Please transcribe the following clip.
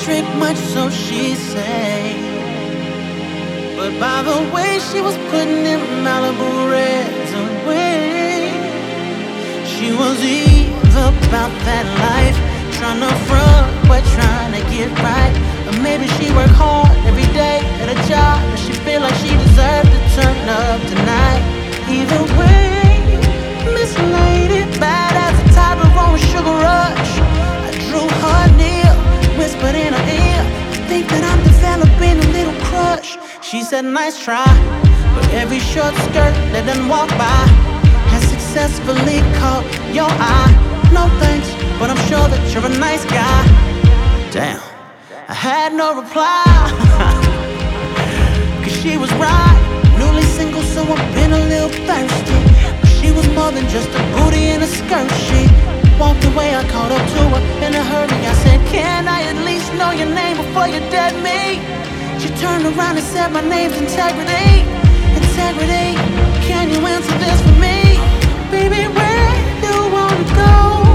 drink much, so she say. But by the way she was putting them Malibu Reds away, she was evil about that life, trying to front but trying to get right. Or maybe she worked hard every day at a job and she feel like she deserved to turn up tonight. Either way, Miss Lady bad as a type of on Sugar Rush. I drew her near, whispered in her ear, I think that I'm developing a little crush. She said nice try, but every short skirt that done walk by has successfully caught your eye. No thanks, but I'm sure that you're a nice guy. Damn, I had no reply. Cause she was right, newly single, so I've been a little thirsty. But she was more than just a booty in a skirt. She walked away, I caught up to her in a hurry. I said, can I at least know your name before you dead me? She turned around and said, my name's Integrity. Integrity, can you answer this for me? Baby, where do you wanna go?